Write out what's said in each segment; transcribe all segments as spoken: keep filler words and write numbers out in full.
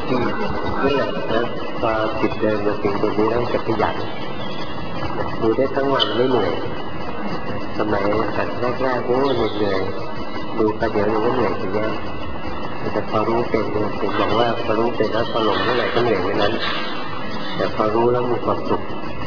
ที่นี่แหละนะพอจิตเดินมาถึงตรงนี้ต้องจะขยันดูได้ทั้งวันไม่เหนื่อยสมัยหัดแรกๆโอ้เหนื่อยดูไปเดี๋ยวนึงก็เหนื่อยทีเดียวแต่พอรู้เป็นเนี่ยผมบอกว่าพอรู้เป็นแล้วพอหลงเมื่อไหร่ก็เหนื่อยเมื่อนั้นแต่พอรู้แล้วมีความสุข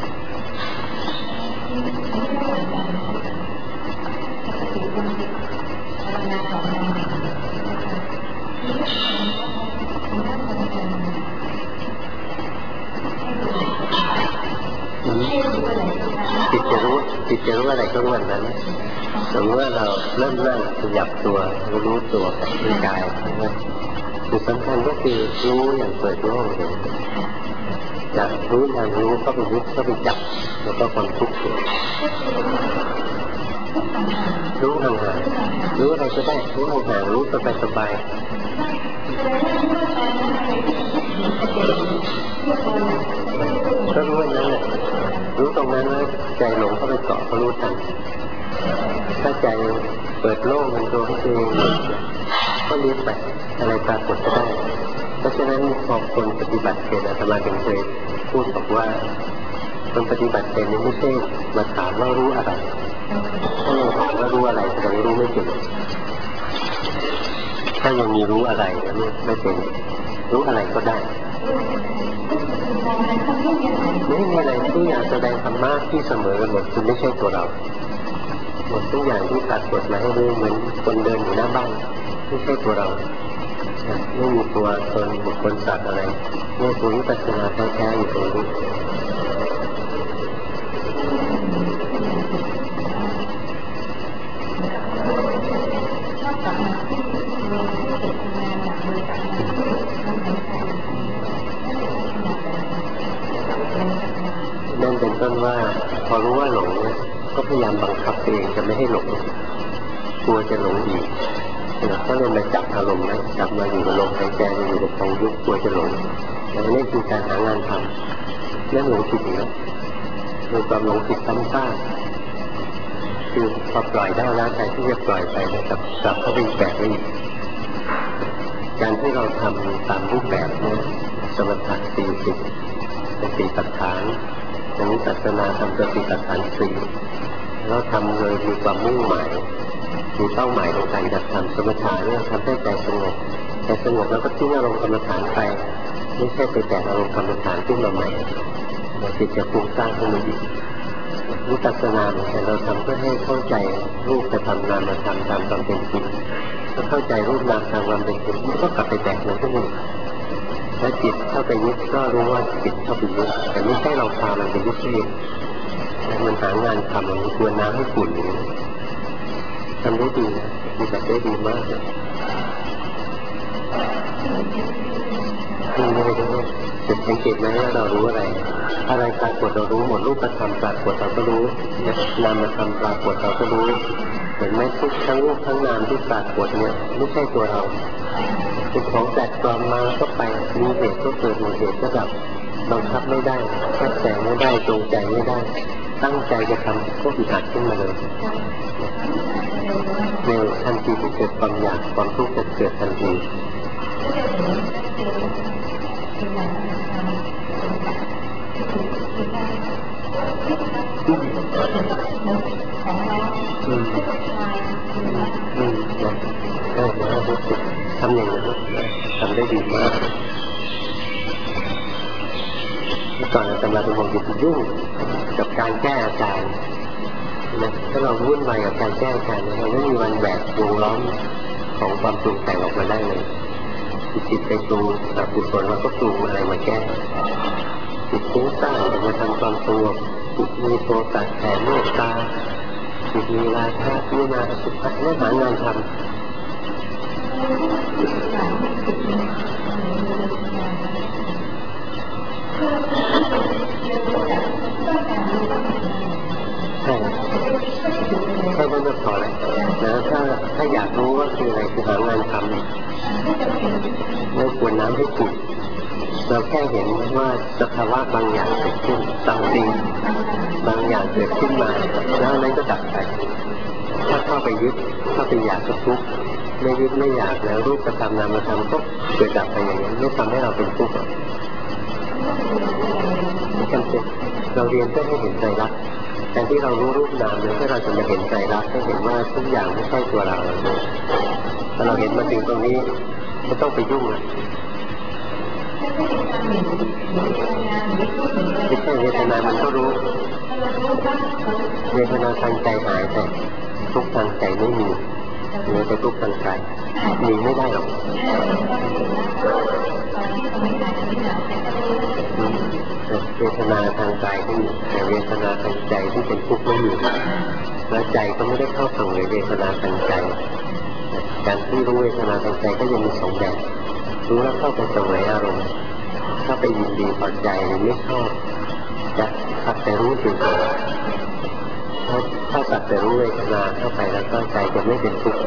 จิตจะรู้จิตจะรู้อะไรก็รู้วันนั้นสมมติว่าเราเริ่มนั่งขยับตัวรู้ตัวกับร่างกายจุดสำคัญก็คือรู้อย่างเปิดโล่งเลยจะรู้อย่างรู้ก็ไปยึดก็ไปจับแล้วก็ความทุกข์รู้ห่างๆรู้อะไรก็ได้รู้ห่างๆรู้สบายๆก็รู้ว่านั้นแหละรู้ตรงนั้นแล้วใจหลงเข้าไปเกาะก็รู้ทันถ้าใจเปิดโล่งมันตัวเขาเองก็รู้ไปอะไรปรากฏก็ได้เพราะฉะนั้นพอคนปฏิบัติเป็นอาตมาเคยพูดบอกว่าคนปฏิบัติเป็นนี่ไม่ใช่มาถามว่ารู้อะไรถ้าเราถามว่ารู้อะไรแสดงรู้ไม่เป็นถ้ายังมีรู้อะไรแล้วนี่ไม่เป็นรู้อะไรก็ได้ไม่มีอะไรทุกอย่างแสดงธรรมะที่เสมอกันหมดคือไม่ใช่ตัวเราหมดทุกอย่างที่ปรากฏมาให้รู้เหมือนคนเดินอยู่หน้าบ้านไม่ใช่ตัวเราไม่มีตัวตนบุคคลสัตว์อะไรนี่คือวิปัสสนาแท้ๆอยู่ตรงนี้นั่นเป็นต้นว่าพอรู้ว่าหลงเนี่ยก็พยายามบังคับตัวเองจะไม่ให้หลงกลัวจะหลงอีกก็เลยมาจับอารมณ์นะจับมาอยู่กับลมหายใจมาอยู่กับความยุบกลัวจะหลงแล้วนี่คือการหางานทำเรื่องหลงผิดนะมีความหลงผิดซ้ำซากคือพอปล่อยได้แล้วใจที่จะปล่อยไปนะครับกลับเข้าไปแบกไว้อีกการที่เราทำตามรูปแบบนี้สมถะสี่สิบสติปัฏฐานอย่างนี้ปัสสนาทำสติปัฏฐานสี่เราทำเลยมีความมุ่งหมายมีเป้าหมายในการจะทำสมถะเนี่ยทำให้ใจสงบใจสงบแล้วก็ทิ้งอารมณ์กรรมฐานไปไม่ใช่ไปแต่งอารมณ์กรรมฐานขึ้นมาใหม่จิตจะฟุ้งซ่านขึ้นมาอีกวิปัสสนาเนี่ยเราทำเพื่อให้เข้าใจรูปจะทำนามธรรมตามความเป็นจริงถ้าเข้าใจรูปนามตามความเป็นจริงมันก็กลับไปแตกมันขึ้นมาถ้าจิตเข้าไปยึดก็รู้ว่าจิตเข้าไปยึดแต่ไม่ใช่เราพามันไปยึดเองมันหางานทำมันควรน้ำให้ฝุ่นอย่างนี้ทำได้ดีมีแบบได้ดีมากเลยนี่ไม่ได้ด้วยจุดสังเกตไหมว่าเรารู้อะไรอะไรปรากฏเรารู้หมดรูปธรรมปรากฏเราก็รู้นามธรรมปรากฏเราก็รู้เห็นไหมทุกทั้งรูปทั้งนามที่ปรากฏเนี่ยไม่ใช่ตัวเราเป็นของแปลกปลอมมาก็ไปมีเหตุก็เกิดมีเหตุก็ดับบังคับไม่ได้แก้แต่งไม่ได้จงใจไม่ได้ตั้งใจจะทำก็อึดอัดขึ้นมาเลยในทันทีที่เกิดความอยากความทุกข์จะเกิดทันทีอืมอืมอืมได้นะรู้สึกทำอย่างนั้นทำได้ดีมากเมื่อก่อนอาตมาเป็นคนยุ่งกับการแก้อาการนะถ้าเราวุ่นวายกับการแก้อาการเราไม่มีวันแบกวงล้อมของความปรุงแต่งออกมาได้เลยจิตไปปรุงอกุศลเราก็ปรุงอะไรมาแก้จิตฟุ้งซ่านมาทำความสงบจิตมีโทสะแผ่เมตตาจิตมีราคะพิจารณาสุภาพและหางานทำใช่แค่นั้นก็พอแล้วแล้วถ้าถ้าอยากรู้ว่าคืออะไรคือหางานทำไม่ควรน้ำให้ขุ่นเราแค่เห็นว่าสภาวะบางอย่างเกิดขึ้นบางสิ่งบางอย่างเกิดขึ้นมาแล้วนั้นก็ดับไปถ้าเข้าไปยึดเข้าไปอยากก็ทุกข์ไม่ยึดไม่อยากแล้วรูปธรรมนามธรรมก็เกิดดับไปอย่างนี้ไม่ทำให้เราเป็นทุกข์ไม่จำเป็นเราเรียนเพื่อให้เห็นใจรักแต่ที่เรารู้รูปนามเนี่ยเพื่อเราจะมาเห็นใจรักให้เห็นว่าทุกอย่างไม่ใช่ตัวเราถ้าเราเห็นมาถึงตรงนี้ไม่ต้องไปยุ่งเลยไม่ใช่เวทนามันก็รู้เวทนาทางใจหายแต่ทุกทางใจไม่มีเหลือแต่ทุกทางใจมีไม่ได้หรอกเวทนาทางกายก็มีแต่เวทนาทางใจที่เป็นทุกข์ไม่มีแล้วใจก็ไม่ได้เข้าสู่เวทนาทางใจการที่รู้เวทนาทางใจก็ยังมีสองแบบรู้แล้วเข้าไปเสวยอารมณ์เข้าไปยินดีพอใจหรือไม่ชอบจะสักแต่รู้เฉยๆถ้าถ้าสักแต่รู้เวทนาเข้าไปแล้วก็ใจจะไม่เป็นทุกข์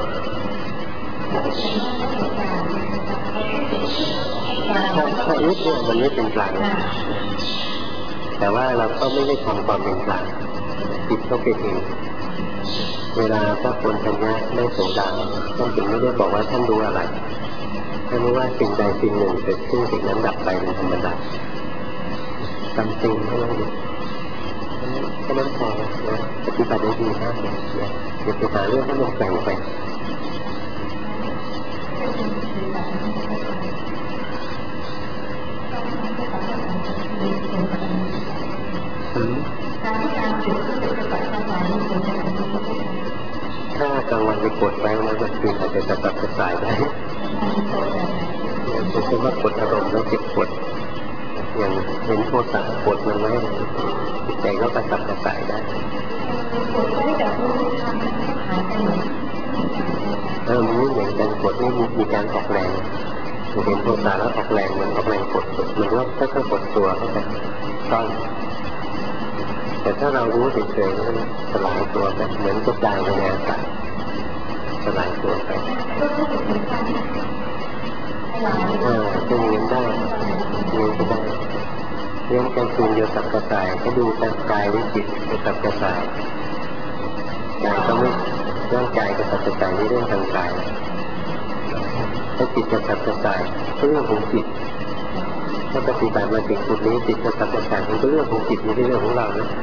ถ้าถ้ายึดเนี่ยมันไม่เป็นกลางแต่ว่าเราก็ไม่ได้ทำความเป็นกลางจิตก็เป็นเองเวลาพระโพธิญาณไม่โสดาท่านจึงไม่ได้บอกว่าท่านรู้อะไรท่านรู้ว่าสิ่งใดสิ่งหนึ่งเกิดขึ้นสิ่งนั้นดับไปเป็นธรรมดาจำจริงเท่านั้นแค่นั้นพอนะปฏิบัติได้ดีมากเลยนะอย่าไปหาเรื่องให้มันแปลงไปถ้ากลางวันไปกดไว้แล้วก็คืนอาจจะจับจับกระสายได้ไม่ใช่ว่ากดอารมณ์แล้วเก็บกดอย่างเห็นโทษะกดมันไว้จิตใจก็กระสับกระส่ายได้เออมันไม่เหมือนกันกดนี่มีการออกแรงเห็นโทษะแล้วออกแรงมันออกแรงกดมันก็ค่อยๆกดตัวเข้าไปต้อนแต่ถ้าเรารู้เฉยๆมันสลายตัวไปเหมือนกระจายไปในอากาศสลายตัวไปเออจะเรียนได้เรียนก็ได้เรื่องการคืนเดียวกับกระต่ายก็ดูการกายวิจิตเกี่ยวกับกระต่ายกายก็ไม่เรื่องกายกับกระต่ายนี่เรื่องทางกายถ้าจิตกับกระต่ายก็เรื่องของจิตถ้าปฏิบัติมาถึงจุดนี้จิตกับกระต่ายมันก็เรื่องของจิตไม่ใช่เรื่องของเรานะ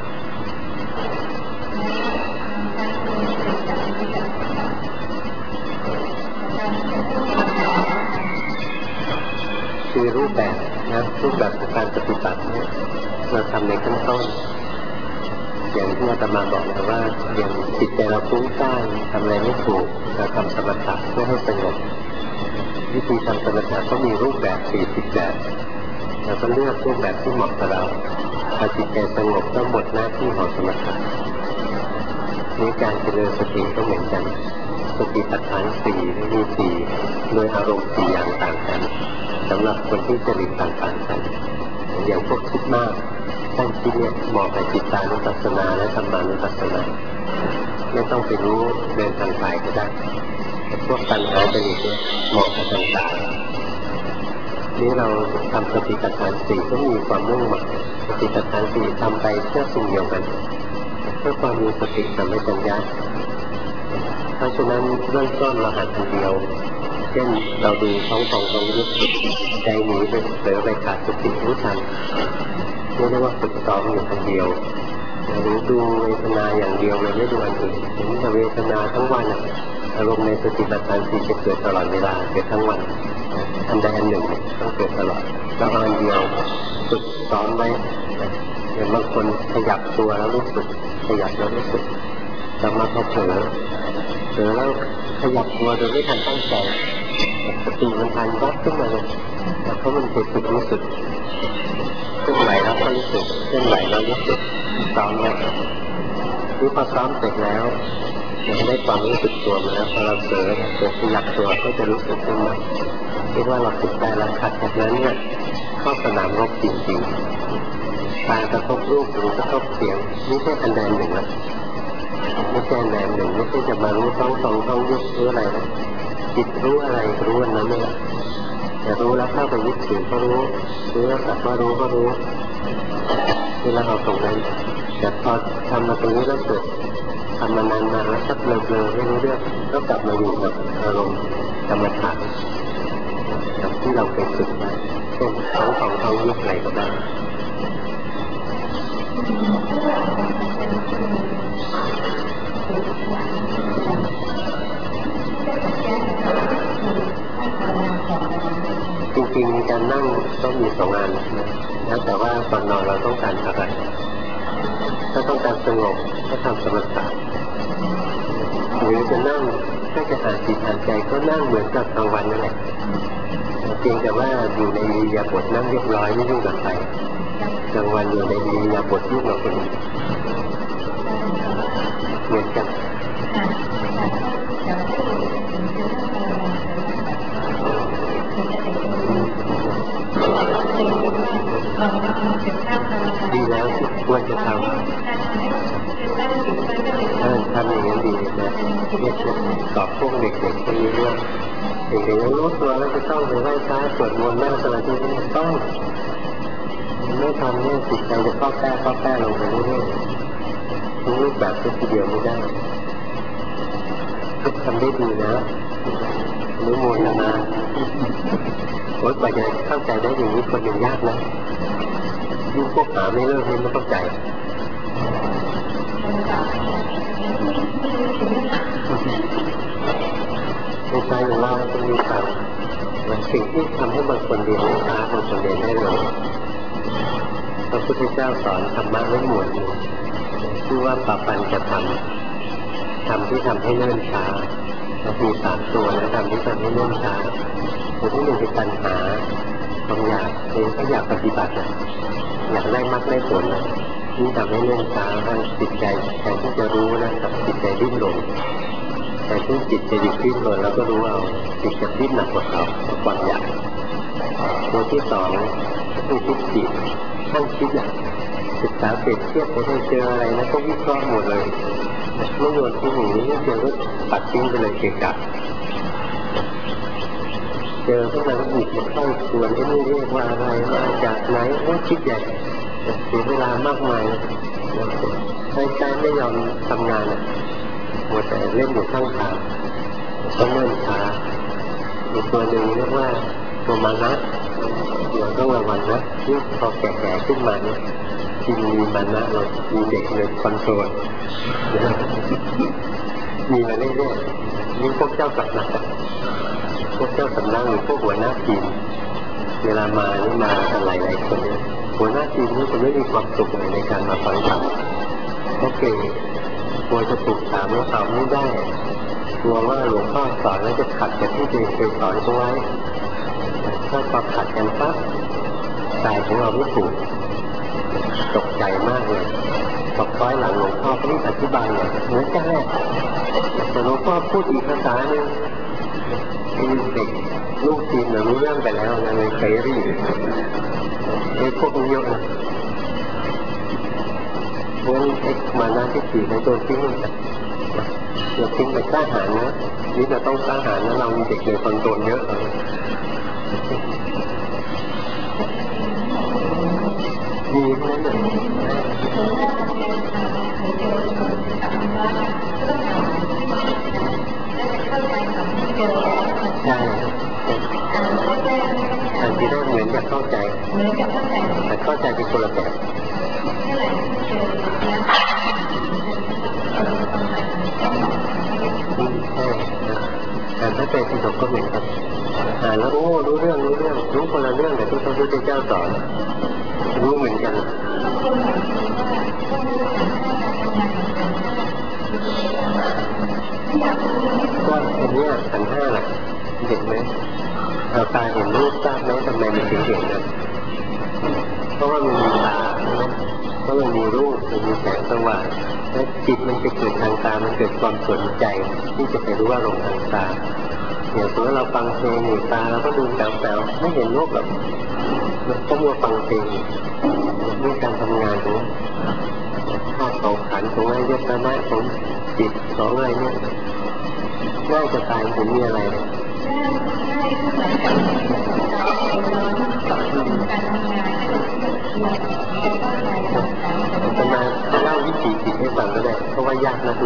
คือรูปแบบนะรูปแบบของการปฏิบัติเนี่ยเราทำในขั้นต้นอย่างที่อาตมาบอกนะว่าอย่างจิตใจเราฟุ้งซ่านทำอะไรไม่ถูกเราทำสมถะเพื่อให้สงบวิธีทำสมถะก็มีรูปแบบสี่สิบแบบเราก็เลือกรูปแบบที่เหมาะกับเราพอจิตใจสงบก็หมดหน้าที่ของสมถะในการเจริญสติก็เหมือนกันสติปัฏฐานสี่มีสี่โดยอารมณ์สี่อย่างต่างกันสำหรับคนที่จริตต่างๆกันอย่างพวกคิดมากตั้งคิดเนี่ยเหมาะกับจิตตานุปัสสนาและธรรมานุปัสสนาไม่ต้องไปรู้เดินทางกายก็ได้พวกตัณหาจริตเนี่ยเหมาะกับทางกายนี้เราทำสติปัฏฐานสี่ก็มีความมุ่งหมายสติปัฏฐานสี่ทำไปเพื่อสิ่งเดียวกันเพื่อความมีสติสัมปชัญญะเพราะฉะนั้นเริ่มต้นเราหัดคนเดียวเช่นเราดูท้องฟองของยุบใจหนีไปเผลอไปขาดสติรู้ทันเรียกว่าฝึกซ้อมอยู่คนเดียวหรือดูเวทนาอย่างเดียวเลยไม่ดูอันอื่นเห็นแต่เวทนาทั้งวันอารมณ์ในสติปัฏฐานสี่จะเกิดตลอดเวลาเกิดทั้งวันอันใดอันหนึ่งต้องเกิดตลอดเราอันเดียวฝึกซ้อมไว้อย่างบางคนขยับตัวแล้วรู้สึกขยับแล้วรู้สึกต่อมาพอเผลอเผลอแล้วขยับตัวโดยไม่ทันตั้งใจสติมันทันวัดขึ้นมาเลยแล้วเขามันเกิดรู้สึกเคลื่อนไหวแล้วก็รู้สึกเคลื่อนไหวแล้วรู้สึกซ้อมไว้ที่พอซ้อมเสร็จแล้วเราได้ความรู้สึกตัวมาแล้วพอเราเผลอเกิดขยับตัวก็จะรู้สึกขึ้นมาเรียกว่าเราฝึกได้แล้วขัดจากนั้นเนี่ยเข้าสนามรบจริงๆตากระทบรูปหูกระทบเสียงไม่ใช่อันใดหนึ่งนะไม่ใช่อันใดหนึ่งไม่ใช่จะมารู้ท้องฟองท้องยุบหรืออะไรนะจิตรู้อะไรรู้อันนั้นเนี่ยแต่รู้แล้วเข้าไปยึดถือก็รู้รู้แล้วสักว่ารู้ก็รู้เวลาเราตรงนั้นแต่พอทำมาตรงนี้แล้วเกิดทำมานานมาแล้วชักเบลอๆไม่รู้เรื่องก็กลับมาอยู่กับอารมณ์กรรมฐานกับที่เราไปฝึกมาเช่นทั้งสองท้องยุบไหนก็ได้จริงๆการนั่งต้องมีสองอันนะแล้วแต่ว่าตอนนอนเราต้องการอะไรถ้าต้องการสงบก็ทำสมถะหรือจะนั่งถ้าจะหาจิตหาใจก็นั่งเหมือนกับกลางวันนั่นแหละเพียงแต่ว่าอยู่ในอิริยาบถนั่งเรียบร้อยไม่ยุ่งกับใครกลางวันอยู่ในอิริยาบถยุ่งกับคนอื่นเหมือนกันดีแล้วควรจะทำทำอย่างนี้ดีนะเนี่ยตอบพวกเด็กๆคนนี้เรื่องเด็กๆรู้ตัวแล้วจะต้องไปไหว้พระสวดมนต์นั่งสมาธิไม่ต้องไม่ทำเนี่ยจิตใจจะเข้าแก้เข้าแก้ลงไปเรื่อยๆทุกรูปแบบทุกทีเดียวไม่ได้ทุกทำได้ดีนะรู้มูลนะโอ๊ยกว่าจะเข้าใจได้อย่างนี้คนยังยากนะยิ่งพวกหาไม่เลิกไม่เข้าใจในใจของเราจะมีทางมันสิ่งที่ทำให้บางคนเรียนได้ช้าบางคนเรียนได้เร็วพระพุทธเจ้าสอนธรรมะไว้หมวดหนึ่งชื่อว่าปปัญจะทำทำที่ทำให้เนิ่นช้ามีสามตัวนะทำที่ทำให้เนิ่นช้าตัวที่หนึ่งคือปัญหาความอยากเองก็อยากปฏิบัตินะอยากได้มรรคได้ผลนะนี่ทำให้เนิ่นช้าให้จิตใจแทนที่จะรู้นะกับจิตใจดิ้นรนแต่ที่จิตจะหยุดดิ้นรนเราก็รู้เอาจิตจะดิ้นหนักกว่าเขาความอยากตัวที่สองคือทิฏฐิท่านคิดอ่ะศึกษาเปรียบเทียบไปได้เจออะไรนะก็วิเคราะห์หมดเลยไม่โยนที่หนีเจอก็ปัดทิ้งไปเลยเกะกะเจอพวกนั้นหยิบมาเข้าส่วนที่นี่เรียกว่าอะไรมาจากไหนว่าคิดใหญ่เสียเวลามากมายใจใจไม่ยอมทำงานอ่ะมัวแต่เล่นอยู่ข้างทางต้องเล่นช้าอีกตัวหนึ่งเรียกว่าตัวมานะเราต้องระวังนะที่พอแก่ๆขึ้นมาเนี่ยที่มีมานะเรามีเด็กเลยคอนโทรลมีมาเรื่อยๆนี่พวกเจ้าสำนักพวกเจ้าสำนักหรือพวกหัวหน้าทีมเวลามานี่มากันหลายๆคนเนี่ยหัวหน้าทีมนี่จะไม่มีความสุขเลยในการมาฟังธรรมโอเคกลัวจะถูกถามแล้วตอบไม่ได้กลัวว่าหลวงพ่อสอนแล้วจะขัดกับที่ตัวเองเคยสอนเอาไว้ถ้าพอขัดกันปั๊บใจของเราไม่ถูกตกใจมากเลยตกต้อยหลังหลวงพ่อก็รีบอธิบายเลยเหมือนกันแหละแต่หลวงพ่อพูดอีกภาษาหนึ่งมีเด็กลูกทีมเนี่ยรู้เรื่องไปแล้วนะเลยเซรี่ไอ้พวกนี้เยอะนะเพราะไอ้มานาที่สี่ในตัวทิ้งมันเดี๋ยวทิ้งไปกล้าหาญนะนี่จะต้องกล้าหาญนะเรามีเด็กเลยคนโดนเยอะเลยดีเพราะนั้นเนี่ยใช่อันที่ได้เหมือนจะเข้าใจแต่เข้าใจเป็นคนละแบบแต่ถ้าเป็นที่ผมก็เหมือนกันอ่านแล้วโอ้รู้เรื่องรู้เรื่องรู้คนละเรื่องแต่ที่พระพุทธเจ้าสอนรู้เหมือนกันก็อันนี้ขันธ์ห้าแหละเห็นไหมเราตาเห็นรูปทราบไหมทำไมมันถึงเห็นนะเพราะว่ามันมีตาใช่ไหมเพราะมันมีรูปมันมีแสงสว่างและจิตมันจะเกิดทางตามันเกิดความสนใจที่จะไปรู้ว่าลงทางตาอย่างสมมติเราฟังเพลงอยู่ตาเราก็ดูแป๋วๆไม่เห็นโลกหรอกมันต้องมาฟังเพลงนี่การทำงานของธาตุของขันธ์ของอายตนะของจิตของอะไรเนี่ยง่ายจะตายผมมีอะไรเนี่ยจะมาเล่าวิถีจิตให้ฟังก็ได้เพราะว่ายากนักหนา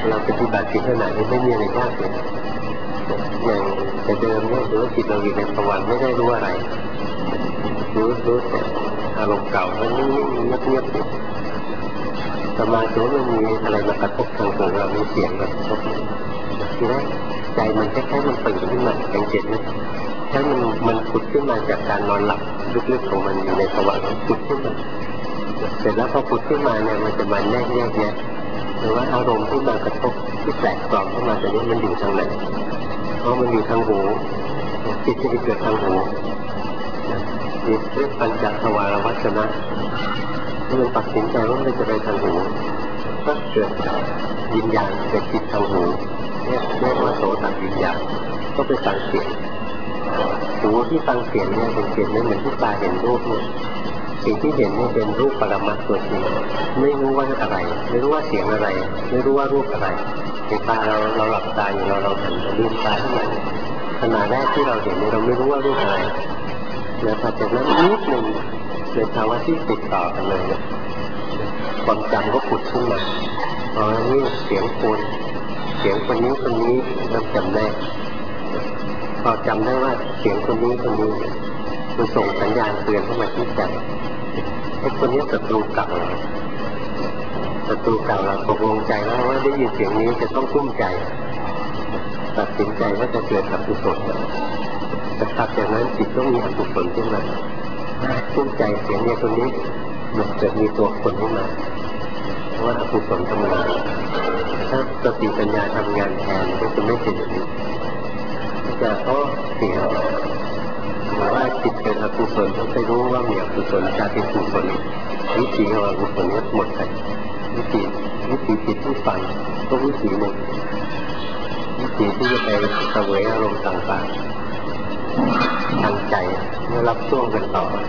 เราปฏิบัติจิตขนาดนี้ไม่มีอะไรยากเลยอย่างแต่เดิมเนี่ยหรือว่าจิตเราอยู่ในภวังค์ไม่ได้รู้อะไรรู้รู้แต่อารมณ์เก่ามันนิ่งๆเงียบๆอยู่สมาธิมันมีอะไรมากระทบทางหูเรามีเสียงมากระทบทีแรกใจมันแค่ๆมันตื่นขึ้นมาสังเกตไหมถ้ามันมันผุดขึ้นมาจากการนอนหลับลึกๆของมันอยู่ในภวังค์ผุดขึ้นมาเสร็จแล้วพอผุดขึ้นมาเนี่ยมันจะมาแยกแยกแยะหรือว่าอารมณ์ที่มากระทบที่แปลกปลอมเข้ามาตรงนี้มันอยู่ทางไหนเพราะมันอยู่ทางหูจิตจะเกิดทางหูจิตเรียกปัญจทวารวัชนะที่มันตัดสินใจว่ามันจะไปทางหูก็เกิดวิญญาณเกิดจิตทางหูเนี่ยเรียกว่าโสตวิญญาณก็ไปฟังเสียงหูที่ฟังเสียงเนี่ยเป็นเสียงไม่เหมือนที่ตาเห็นรูปเนี่ยสิ่งที่เห็นเนี่ยเป็นรูปปรมัตถ์ตัวจริงไม่รู้ว่าอะไรไม่รู้ว่าเสียงอะไรไม่รู้ว่ารูปอะไรในตาเราเราหลับตาอยู่เราเราหันลืมตาขึ้นมาขณะแรกที่เราเห็นเนี่ยเราไม่รู้ว่ารูปอะไรแล้วพอจากนั้นนิดหนึ่งในภาวะที่ติดต่อกันเลยเนี่ยความจำก็ผุดขึ้นมาอ๋อนี่เสียงคนเสียงคนนี้คนนี้เริ่มจำได้พอจำได้ว่าเสียงคนนี้คนนี้มันส่งสัญญาณเตือนเข้ามาที่ใจไอ้คนนี้ศัตรูเก่าศัตรูเก่าเราตกลงใจแล้วว่าได้ยินเสียงนี้จะต้องกุ้มใจตัดสินใจว่าจะเกิดอกุศลแต่ถัดจากนั้นจิตต้องมีอกุศลขึ้นมากุ้มใจเสียงนี้คนนี้มันเกิดมีตัวคนขึ้นมาว่าอกุศลธรรมดาถ้าสติปัญญาทำงานแทนก็จะไม่เป็นอย่างนี้จะเพราะเสียหรือว่าจิตเป็นอกุศลต้องไปรู้ว่ามีอกุศลจะเป็นกุศลวิธีของอกุศลนี้หมดไปวิธีวิธีจิตที่ฟังก็วิธีหนึ่งวิธีที่จะไปเสวยอารมณ์ต่างๆทางใจเมื่อรับช่วงกันต่อไป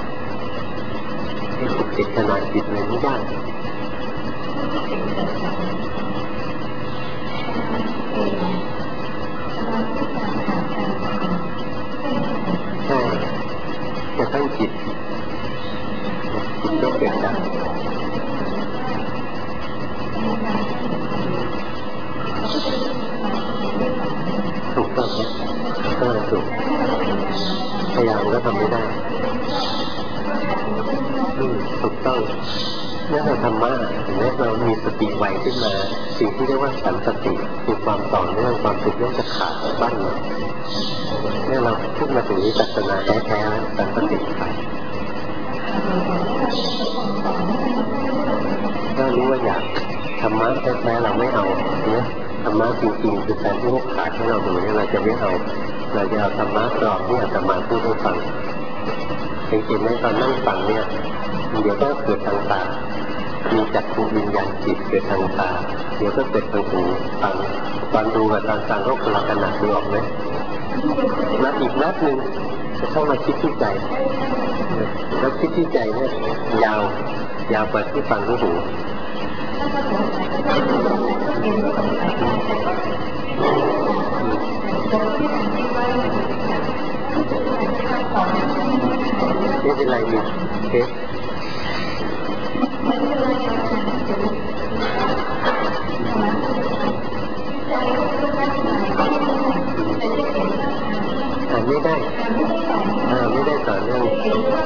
ให้จิตติดขนาดจิตเลยไม่ได้ใช่จะตั้งจิตจิตก็เกิดจากถูกต้องครับก็ถูกพยายามก็ทำไม่ได้ถูกต้องเมื่อเราธรรมะถึงแม้เรามีสติไวขึ้นมาสิ่งที่เรียกว่าสัมสติคือความต่อเนื่องความสุขย่อมจะขาดบ้างเลยเมื่อเราขึ้นมาถึงนี้ตัณหาแท้ๆสัมสติไปถ้ารู้ว่าอยากธรรมะแท้ๆเราไม่เอาเนี่ยธรรมะจริงๆคือการที่ให้ขาดให้เราดูเนี่ยเราจะไม่เอาเราจะเอาธรรมะกรอบที่อาตมาพูดให้ฟังจริงๆในตอนนั่งฟังเนี่ยเดี๋ยวก็เกิดทางตามีจักรวิญญาณจิตเกิดทางตาเดี๋ยวก็เกิดทางหูฟังตอนดูกับตอนฟังก็คนละขนาดดูออกไหมนัดอีกนัดหนึ่งจะเข้ามาคิดที่ใจแล้วคิดที่ใจเนี่ยยาวยาวกว่าที่ฟังที่หูไม่เป็นไรมีเทสอ่านไม่ได้อ่าไม่ได้ต่อเนื่อง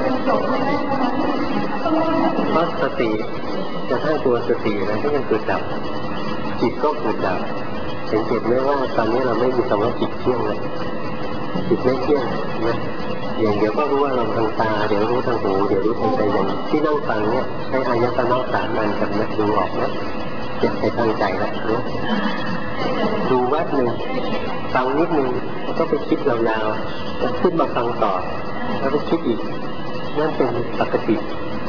เพราะสติจะทั้งตัวสตินะที่มันเกิดดับจิตก็เกิดดับสังเกตไหมว่าตอนนี้เราไม่มีคำว่าจิตเที่ยงเลยจิตไม่เที่ยงนะอย่างเดี๋ยวก็รู้ว่าเราทางตาเดี๋ยวรู้ทางหูเดี๋ยวรู้ทางใจอย่างที่นั่งฟังเนี่ยใช้อายตนะสามอันกับนักดูออกนะเจ็บไปทางใจแล้วนะดูแวบหนึ่งฟังนิดนึงแล้วก็ไปคิดยาวๆแล้วขึ้นมาฟังต่อแล้วไปคิดอีกนั่นเป็นปกติ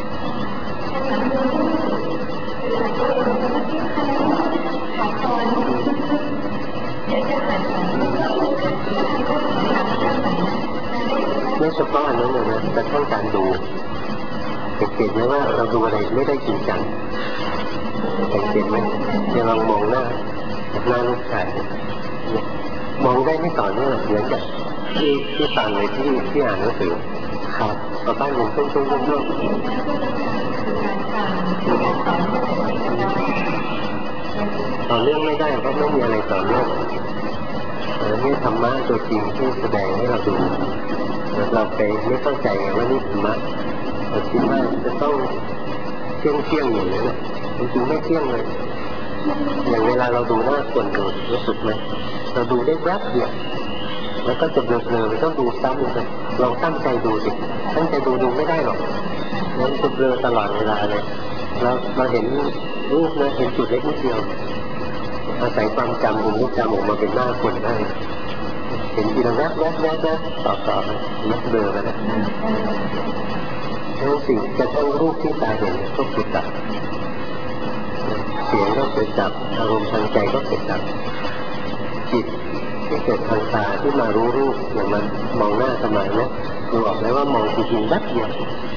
ไม่เฉพาะอันนั้นเลยนะแต่ทั้งการดูสังเกตไหมว่าเราดูอะไรไม่ได้จริงจังสังเกตไหมจะลองมองหน้าหน้าลูกชายมองได้ไม่ต่อเนื่องเหมือนกับที่ที่ฟังเลยที่ที่อ่านหนังสือครับต่อไปผมต้องต้องต้องต้องต่อเนื่องไม่ได้เพราะไม่มีอะไรต่อเนื่องนี่ธรรมะตัวจริงที่แสดงให้เราดูเราไปไม่เข้าใจว่านี่ธรรมะเราคิดว่าจะต้องเที่ยงเที่ยงอย่างนี้นะจริงๆไม่เที่ยงเลยอย่างเวลาเราดูหน้าคนดูรู้สึกไหมเราดูได้แวบเดียวแล้วก็จะเบลอๆไม่ต้องดูซ้ำเลยลองตั้งใจดูสิตั้งใจดูดูไม่ได้หรอกมันจะเบลอตลอดเวลาเลยเราเราเห็นรูปนะเห็นจุดเล็กนิดเดียวอาศัยความจำผมก็จำออกมาเป็นหน้าคนได้เห็นทีละแวบแวบแวบแวบต่อต่อไปนักเบลอแล้วนะทั้งสิ่งจะทั้งรูปที่ตาเห็นก็เกิดดับเสียงก็เกิดดับอารมณ์ทางใจก็เกิดดับจิตที่เกิดทางตาที่มารู้รูปอย่างมันมองหน้าสมัยนะดูออกแล้วว่ามองจริงๆแวบเดียว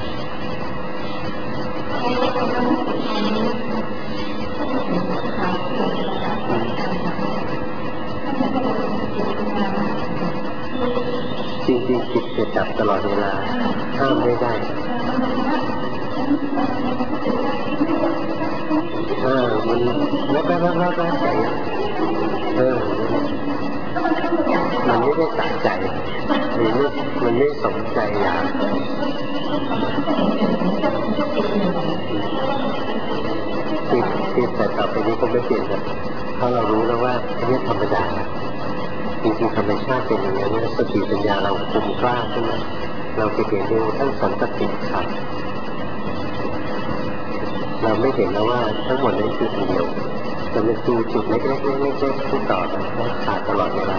จริงๆจิตจะจับตลอดเวลาห้ามไม่ได้เออมันแล้วก็แล้วก็ใจเออมันไม่ได้ตัดใจมันไม่มันไม่สนใจอยากจิตจิตแต่ต่อไปนี้ก็ไม่เปลี่ยนนะเพราะเรารู้แล้วว่าอันนี้ธรรมดาจริงๆธรรมชาติเป็นอย่างนี้สติปัญญาเราคุ้มกล้าใช่ไหมเราไปเห็นดูทั้งสันติขาดเราไม่เห็นแล้วว่าทั้งหมดนั้นคือสิ่งเดียวจะเป็นดูจุดเล็กๆเล็กๆที่ต่อกันขาดตลอดเวลา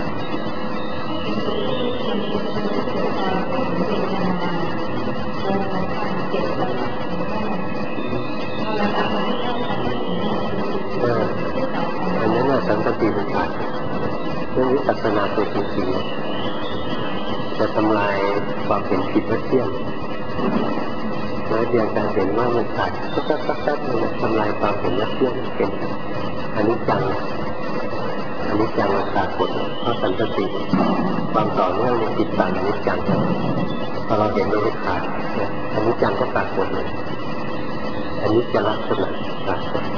อันนั้นน่ะสันติมันขาดเรื่องวิปัสสนาตัวจริงๆจะทำลายความเห็นผิดว่าเที่ยงแล้วเดียวกันเห็นว่ามันขาดก็แป๊บๆมันทำลายความเห็นว่าเที่ยงเป็นอนิจจังอนิจจังมันขาดหมดเพราะสันติความต่อเนื่องในจิตต่างอนิจจังพอเราเห็นว่ามันขาดอนิจจังก็ขาดหมดเลยอนิจจลักษณะขาดหมด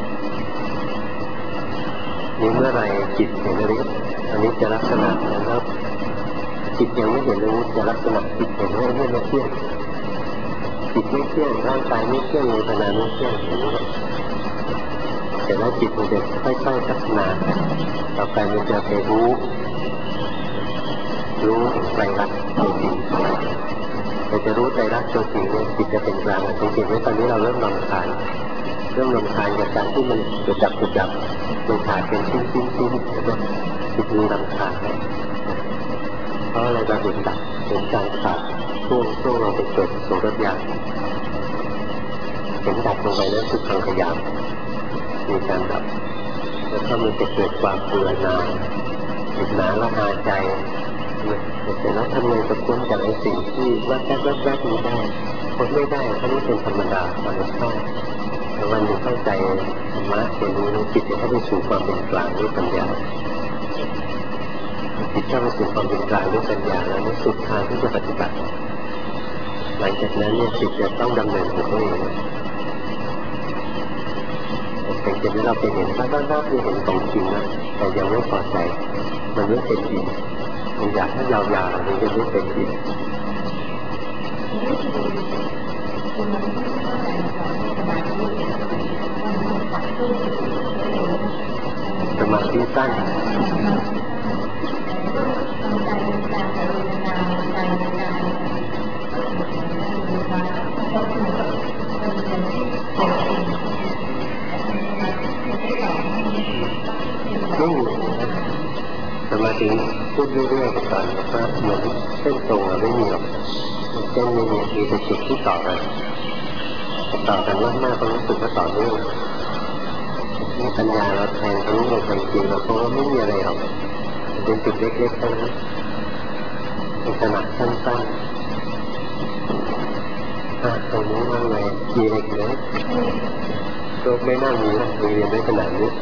นี่เมื่อไรจิตเห็นอริอันนี้จะลักษณะแล้วจิตยังไม่เห็นอริจะลักษณะจิตเห็นว่าไม่ไม่เที่ยงจิตไม่เที่ยงร่างกายไม่เที่ยงเวทนาไม่เที่ยงอย่างนี้แต่แล้วจิตมันจะค่อยๆพัฒนาต่อไปมันจะไปรู้รู้ไตรลักษณ์ตัวจริงแต่จะรู้ไตรลักษณ์ตัวจริงเนี่ยจิตจะเป็นกลางสังเกตไหมตอนนี้เราเริ่มรำคาญเริ่มรำคาญกับการที่มันเกิดจับเกิดจับมันขาดเป็นชิ้นชิ้นชิ้นนะจิตมีรำคาญเพราะอะไรเราเห็นดับเห็นการขาดช่วงช่วงเราไปเกิดโสดญาณเห็นดับลงไปแล้วคือทางขยับมีการดับแล้วถ้ามันจะเกิดความเบื่อหน่ายติดหนาละอาใจแต่แล้วทำไงจะพ้นจากไอ้สิ่งที่วัดแวบแวบแวบนี้ได้พ้นไม่ได้เพราะนี่เป็นธรรมดาธรรมชาติแต่วันหนึ่งเข้าใจธรรมะเรียนรู้จิตจะเข้าไปสู่ความเป็นกลางด้วยปัญญาจิตเข้าไปสู่ความเป็นกลางด้วยปัญญาแล้วนี่สุดทางที่จะปฏิบัติหลังจากนั้นเนี่ยจิตจะต้องดำเนินของตัวเองแต่เกิดที่เราไปเห็นถ้าด้านด้านคือเห็นของจริงนะแต่ยังไม่พอใจมันไม่เป็นจริงมันอยากให้ยาวๆมันจะไม่เป็นจริงสมาธิสั้นไม่มีสมาธิพูดเรื่อยๆไปก่อนว่าเหมือนเส้นตรงอะไม่มีหรอกเส้นไม่มีมีแต่จุดที่ต่อกันต่อกันมากๆก็รู้สึกว่าต่อเนื่องนี่ปัญญาเราแทงทะลุลงไปจริงเราเพราะว่าไม่มีอะไรหรอกเป็นจุดเล็กๆเท่านั้นเป็นขนาดสั้นๆตรงนี้ว่าไงมีอะไรกันไหมก็ไม่น่ามีนะมีเรียนได้ขนาดนี้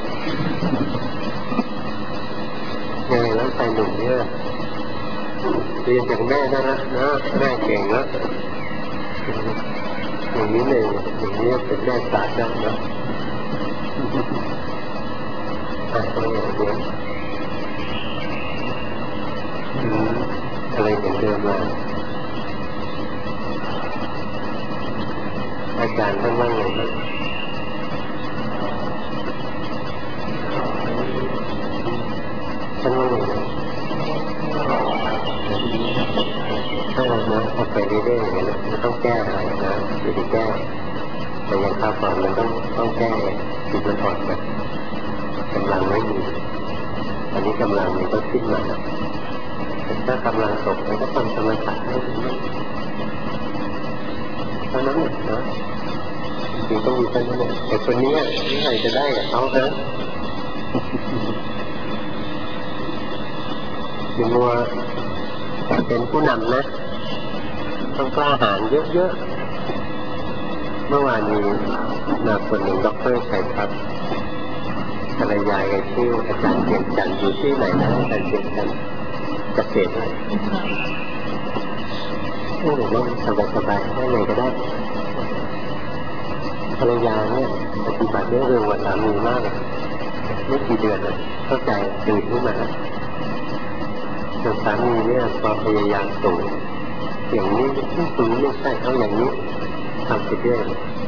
ยังไงแล้วใจหนุ่มเนี่ยเรียนจากแม่ได้นะนะแม่เก่งแล้วอย่างนี้เลยอย่างนี้เป็นแม่ศาสตร์ได้นะอ่ะตัวอย่างเดียวอะไรเหมือนเดิมมาอาจารย์ท่านว่าไงบ้างท่านว่าไงถ้าเราเนาะเอาไปเรื่อยๆอย่างนี้นะไม่ต้องแก้อะไรนะอย่าไปแก้แต่อย่างข้าวก่อนมันต้องต้องแก้จิตมันอ่อนนะกำลังไม่มีอันนี้กำลังมันก็ขึ้นมาถ้ากำลังตกมันก็ทำสมาธิให้ถึงเท่านั้นเองเนาะจริงต้องมีเท่านั้นแต่คนนี้ที่ไหนจะได้กับเขานะอย่ามัวเป็นผู้นำนะต้องกล้าหาญเยอะๆเมื่อวานมีนาคนหนึ่งด็อกเตอร์ชัยพัฒน์ภรรยาแกชื่ออาจารย์เกียรติจันทร์อยู่ที่ไหนนะอาจารย์เกียรติจันทร์เกษตรโอ้โหนั่งสบายๆได้เลยก็ได้ภรรยาเนี่ยปฏิบัติได้เร็วกว่าสามีมากเลยไม่กี่เดือนเลยเข้าใจตื่นขึ้นมาส่วนสามีเนี่ยความพยายามสูงอย่างนี้ไม่สูงไม่ใช่เอาอย่างนี้ทำไปเรื่อย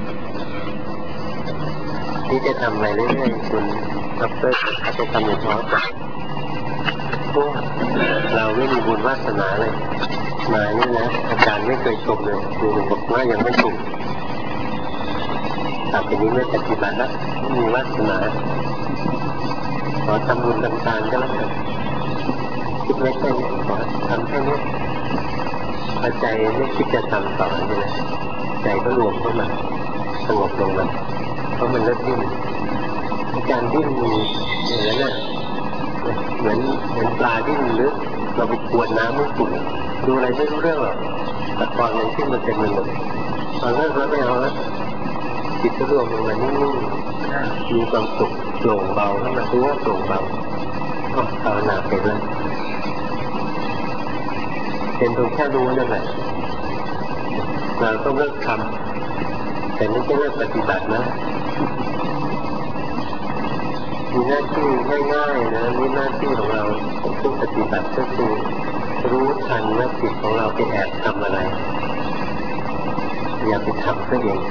ที่จะทำอะไรเรื่อยๆคุณด็อกเตอร์เขาจะทำในท้องใจพวกเราไม่มีบุญวาสนาเลยมานี่นะอาจารย์ไม่เคยชมเลยคือบอกว่ายังไม่ถูกต่อไปนี้ไม่ปฏิบัติแล้วไม่มีวาสนาขอทำบุญต่างๆก็แล้วกันคิดไว้แค่นี้ขอทำแค่นี้พอใจไม่คิดจะทำต่อนี่นะใจก็รวมเข้ามาสงบลงแล้วเพราะมันเลิกดิ้นอาการดิ้นมีอย่างนั้นน่ะเหมือนเหมือนปลาดิ้นลึกเราไปกวนน้ำไม่สุกดูอะไรไม่รู้เรื่องหรอกแต่ก่อนมันขึ้นมันเป็นมันหมดตอนเลิกแล้วไม่เอาแล้วจิตก็รวมลงมานิ่งๆมีความสุขโปร่งเบาขึ้นมารู้ว่าโปร่งเบาก็ภาวนาเป็นแล้วเป็นตรงแค่รู้นั่นแหละเราต้องเลิกทำแต่ไม่ใช่เลิกปฏิบัตินะมีหน้าที่ง่ายๆนะมีหน้าที่ของเราผู้ปฏิบัติก็คือรู้ทันว่าจิตของเราไปแอบทำอะไรอย่าไปทำซะเอง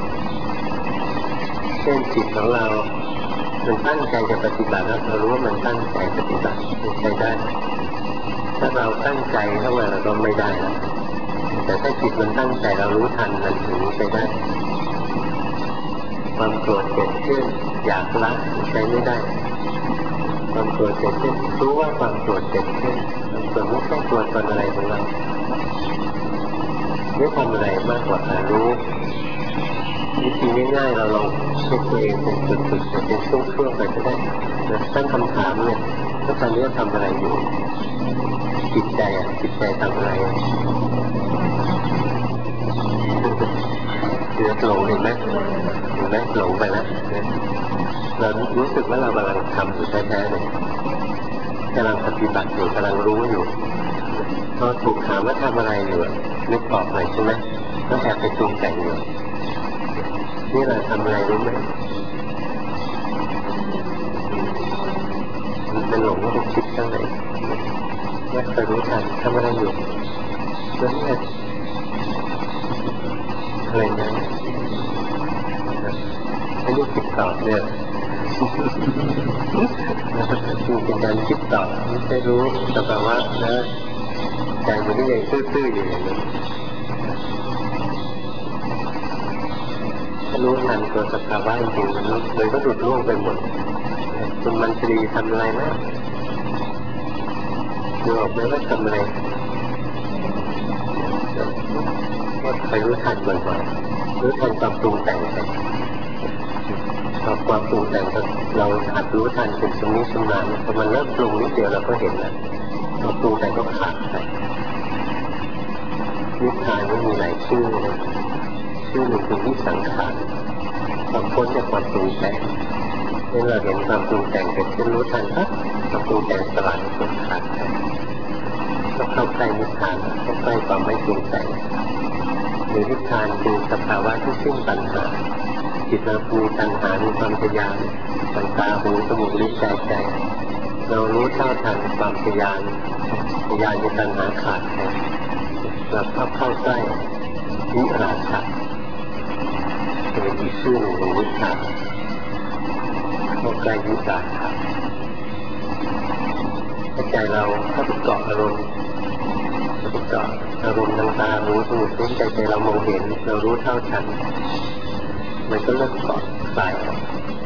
เช่นจิตของเรามันตั้งใจจะปฏิบัติแล้วเรารู้ว่ามันตั้งใจปฏิบัติใช้ได้ถ้าเราตั้งใจเข้ามาเราก็ไม่ได้แล้วแต่ถ้าจิตมันตั้งใจเรารู้ทันมันถึงใช้ได้ความโกรธเกิดขึ้นอยากละใช้ไม่ได้ความโกรธเกิดขึ้นรู้ว่าความโกรธเกิดขึ้นส่วนไม่ใช่ตัวตนอะไรของเราไม่ทำอะไรมากกว่าการรู้วิธีง่ายๆเราลองเช็คตัวเองเป็นจุดๆเป็นช่วงๆไปก็ได้ตั้งคำถามเนี่ยว่าตอนนี้ทำอะไรอยู่จิตใจอ่ะจิตใจทำอะไรเดือดหลงเห็นไหมเห็นไหมหลงไปแล้วเรารู้สึกว่าเรากำลังทำอยู่แท้ๆเลยกำลังปฏิบัติอยู่กำลังรู้อยู่พอถูกถามว่าทำอะไรอยู่นึกออกเลยใช่ไหมก็แอบไปปรุงแต่งอยู่นี่เราทำอะไรรู้ไหมมันหลงว่าไปคิดข้างในว่าเคยรู้ทันทำอะไรอยู่นั่นแหละอะไรนะอันนี้คิดตอบเนี่ยเป็นการคิดตอบไม่ใช่รู้แต่แบบว่านะใจมันนี่ยังตื้อๆอยู่อย่างนั้นถ้ารู้ทันตัวสภาวะจริงๆมันเลยก็หลุดล่วงไปหมดคุณมันตรีทำอะไรนะดูออกไหมว่าทำอะไรก็ไปรู้ทันบ่อยๆรู้ทันความปรุงแต่งไปพอความปรุงแต่งเราหัดรู้ทันเป็นสมนิสมานพอมันเริ่มปรุงนิดเดียวเราก็เห็นแล้วพอปรุงแต่งก็ขาดไปนิพพานมันมีหลายชื่อนะชื่อหนึ่งคือวิสังขารความพ้นจากความปรุงแต่งเมื่อเราเห็นความปรุงแต่งเกิดขึ้นรู้ทันปั๊บความปรุงแต่งสลายก็ขาดไปก็เข้าใกล้นิพพานเข้าใกล้ความไม่ปรุงแต่งหรือนิพพานคือสภาวะที่สิ้นปัญหาจิตเรามีตัณหามีความทยานทางตาหูจมูกลิ้นกายใจเรารู้เท่าทันความทยานทยานในตัณหาขาดไปเราเข้าเข้าใกล้วิราคะเป็นอีกชื่อหนึ่งของวิชาเข้าใกล้วิราคะใจเราถ้าไปเกาะอารมณ์ถ้าไปเกาะอารมณ์ทางตาหูจมูกลิ้นกายใจเรามองเห็นเรารู้เท่าทันมันก็เริ่มเกาะคลาย